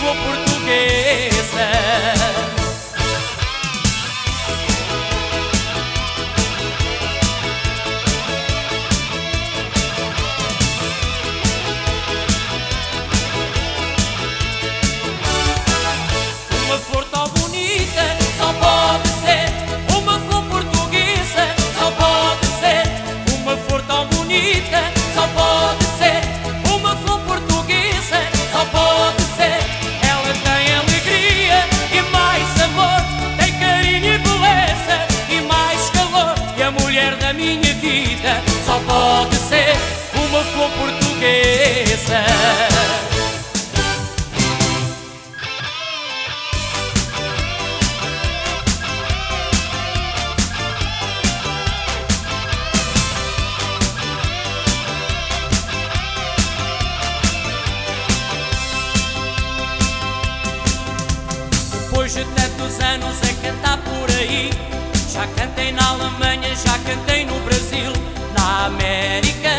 flor portuguesa. Uma flor tão bonita só pode ser uma flor portuguesa, só pode ser uma flor tão bonita, só pode ser uma flor portuguesa, só pode ser. Ela tem alegria e mais amor, tem carinho e beleza e mais calor. E a mulher da minha vida só pode ser uma flor portuguesa. Depois de tantos anos a cantar por aí, já cantei na Alemanha, já cantei no Brasil, na América.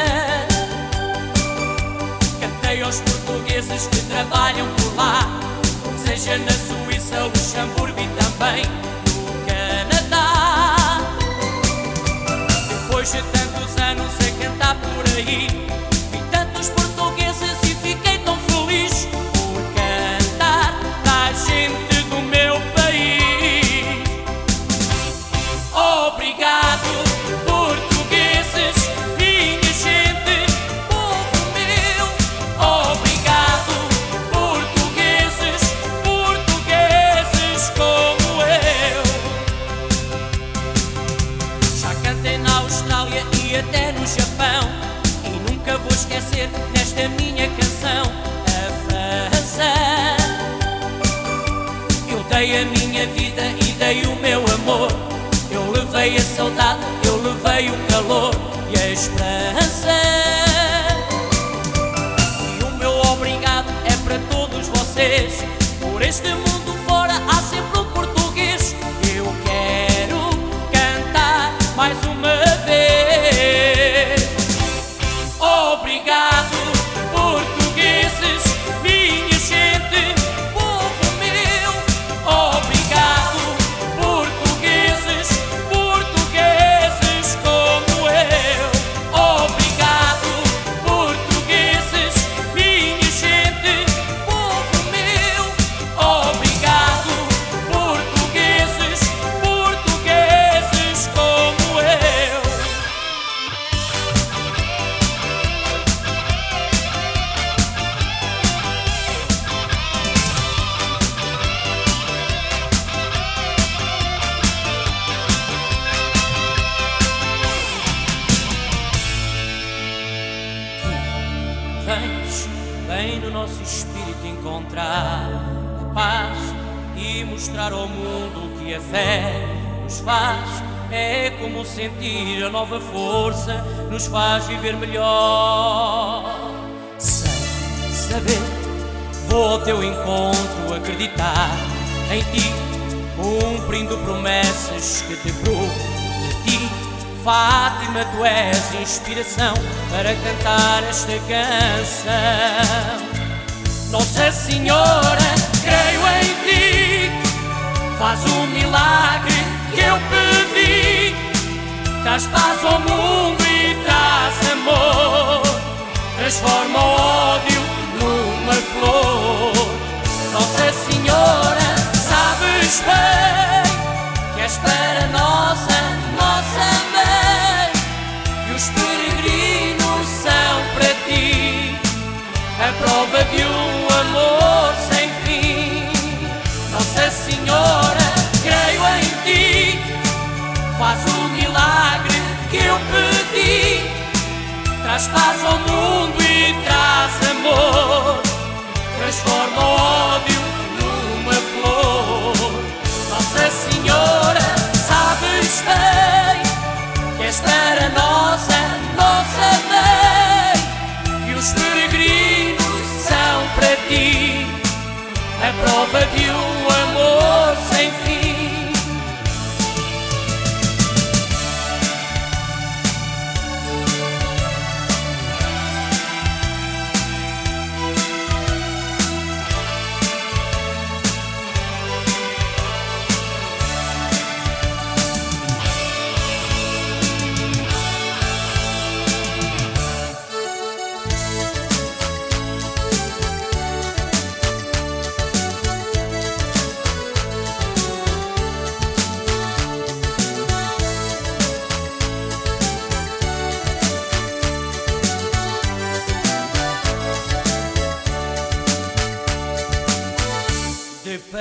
Cantei aos portugueses que trabalham por lá, seja na Suíça, Luxemburgo e também no Canadá. Depois de tantos anos a cantar por aí, vi tantos portugueses e fiquei tão feliz por cantar da gente do meu país. Obrigado, portugueses, minha gente, povo meu. Obrigado, portugueses, portugueses como eu. Já cantei na Austrália e até no Japão, e nunca vou esquecer nesta minha canção a França. Eu dei a minha vida e dei o meu amor, eu levei a saudade, eu levei o calor e a esperança. E o meu obrigado é para todos vocês. Por este mundo fora há sempre um português. Eu quero cantar mais uma vez. Obrigado, portugueses, minha gente, povo meu. Obrigado, portugueses, portugueses como eu. Obrigado, portugueses, minha gente, povo meu. Obrigado, portugueses, portugueses como eu. Vens bem no nosso espírito encontrar a paz e mostrar ao mundo o que a fé nos faz. É como sentir a nova força, nos faz viver melhor. Sem saber, vou ao teu encontro acreditar em ti, cumprindo promessas que te prometi. Fátima, tu és inspiração para cantar esta canção. Nossa Senhora, creio em ti, faz o milagre que eu pedi. Traz paz ao mundo e traz amor, transforma o ódio numa flor. Nossa Senhora, sabes bem que és para nós a nossa mãe, e os peregrinos são para ti a prova de um amor sem fim. Nossa Senhora, creio em ti, faz o milagre que eu pedi. Traz paz ao mundo e traz amor, transforma o ódio numa flor. Nossa Senhora, sabes bem que és para nós a nossa mãe, e os peregrinos são para ti a prova de um amor sem fim.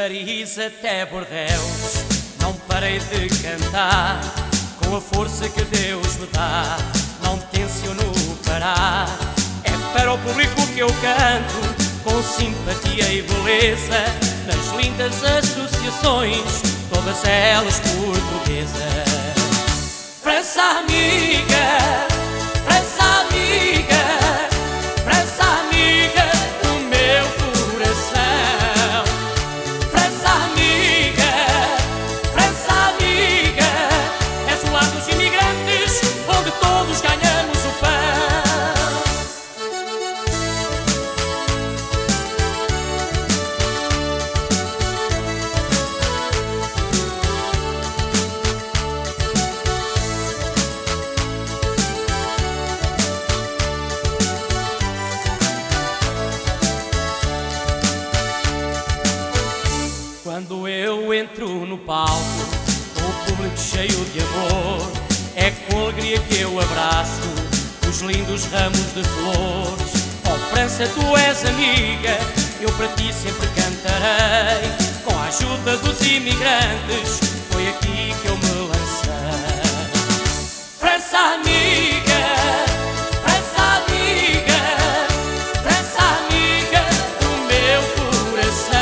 Paris até Bordeus, não parei de cantar. Com a força que Deus me dá, não tenciono parar. É para o público que eu canto, com simpatia e beleza, nas lindas associações, todas elas portuguesas. França amiga, França amiga, França amiga do meu coração. França amiga, França amiga, és o lar dos imigrantes, onde todos ganhamos o pão. Quando eu entro no palco, com o público cheio de amor, é com alegria que eu abraço os lindos ramos de flores. Oh França, tu és amiga, eu para ti sempre cantarei. Com a ajuda dos imigrantes, foi aqui que eu me lancei. França amiga, França amiga, França amiga do meu coração.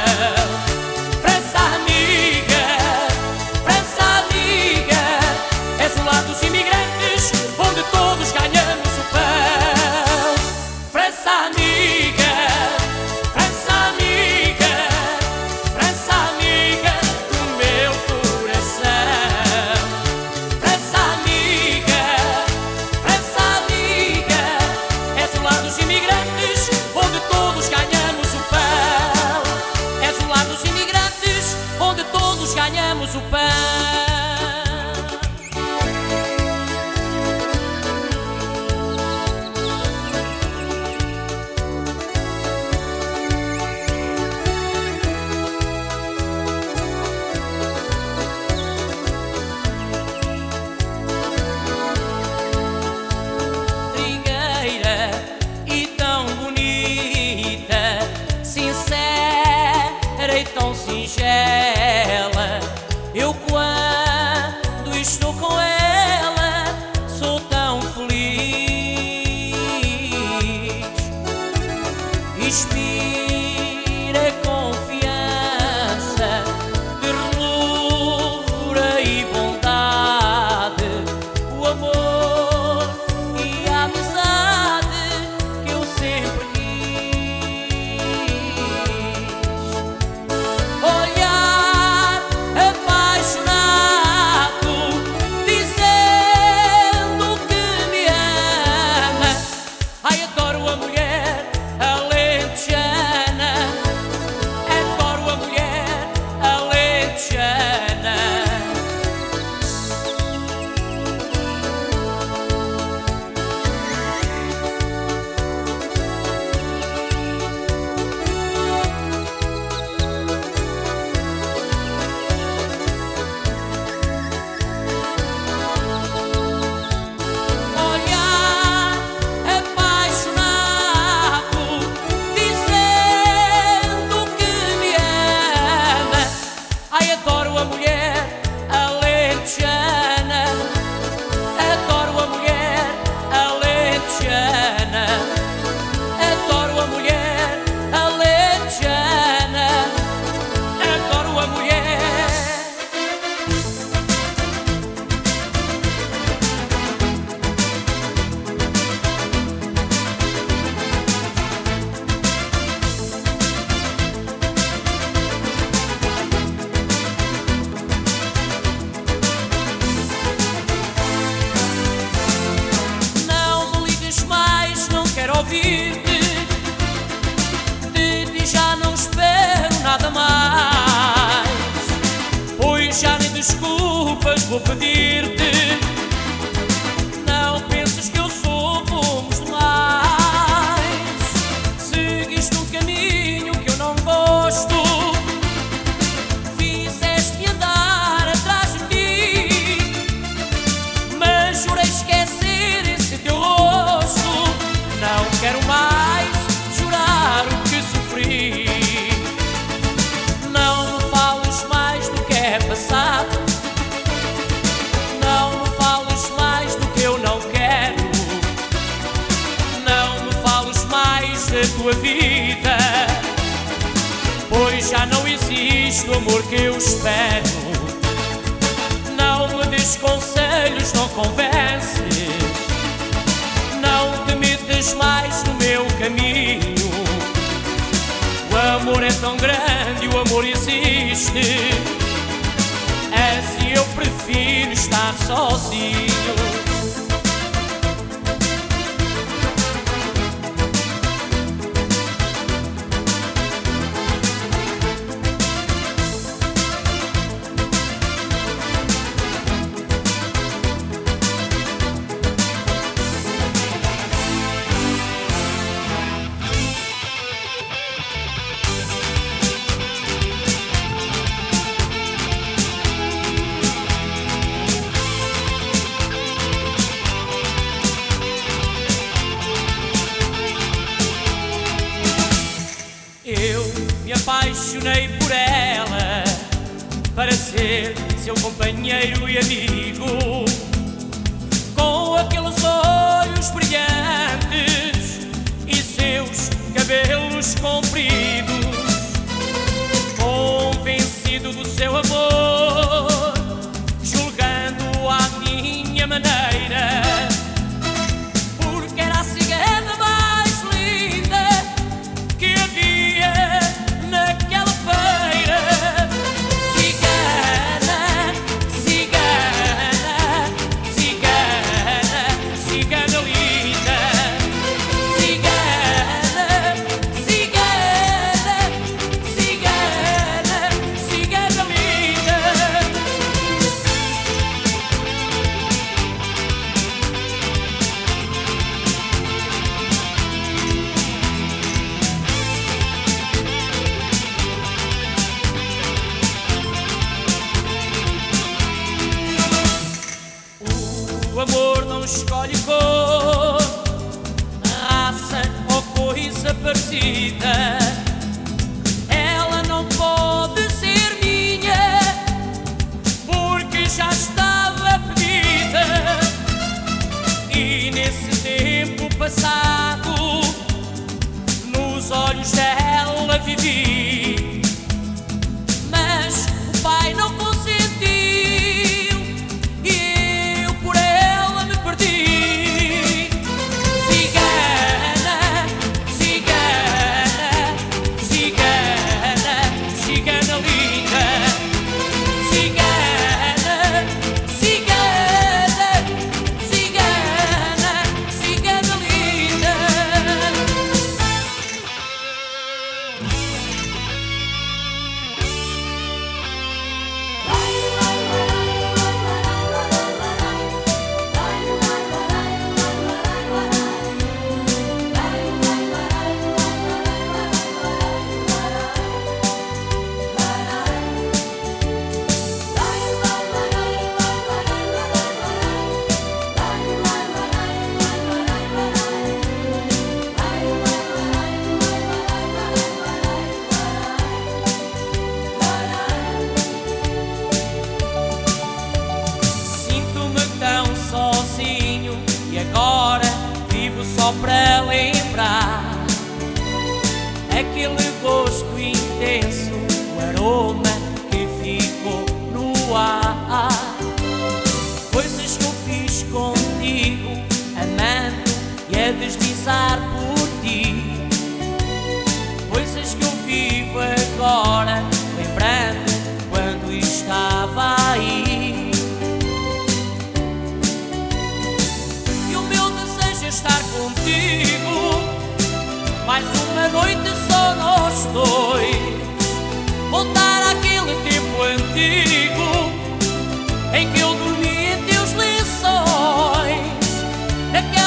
Dos imigrantes, onde todos ganhamos o pão. França amiga, França amiga, França amiga do meu coração. França amiga, França amiga, és o lar dos imigrantes, onde todos ganhamos o pão. És o lar dos imigrantes, onde todos ganhamos o pão. Tão singela, eu quando estou com ela sou tão feliz. Inspira confiança, ternura e bondade, o amor e a amizade que eu sempre quis. De ti já não espero nada mais, pois já nem desculpas vou pedir-te. Não penses que eu sou como os demais. Seguiste um caminho que eu não gosto, fizeste-me andar atrás de ti, mas jurei esquecer esse teu rosto. Não quero mais jurar o que sofri. Não da tua vida, pois já não existe o amor que eu espero. Não me des conselhos, não convences, não te metas mais no meu caminho. O amor é tão grande, o amor existe, assim eu prefiro estar sozinho. Eu me apaixonei por ela para ser seu companheiro e amigo, com aqueles olhos brilhantes e seus cabelos compridos. Convencido do seu amor, julgando-o à minha maneira, porque era a cigana mais linda que havia naquela feira. Cigana, cigana, cigana, cigana linda. Cigana, cigana, cigana, cigana linda. O amor não escolhe cor, raça ou coisa parecida. Ela não pode ser minha, porque já estava pedida. E nesse tempo passado, nos olhos dela vivi, mas o pai não consentiu e eu por ela me perdi. Cigana, cigana, cigana, cigana linda. Cigana, cigana, cigana, cigana linda. Sinto-me tão sozinho e agora vivo só para lembrar aquele gosto intenso, o aroma que ficou no ar. Coisas que eu fiz contigo, amando e a deslizar por ti. Coisas que eu vivo agora, lembrando quando estava aí. E o meu desejo é estar contigo mais uma noite só nós dois. Voltar àquele tempo antigo em que eu dormia em teus lençóis, naquela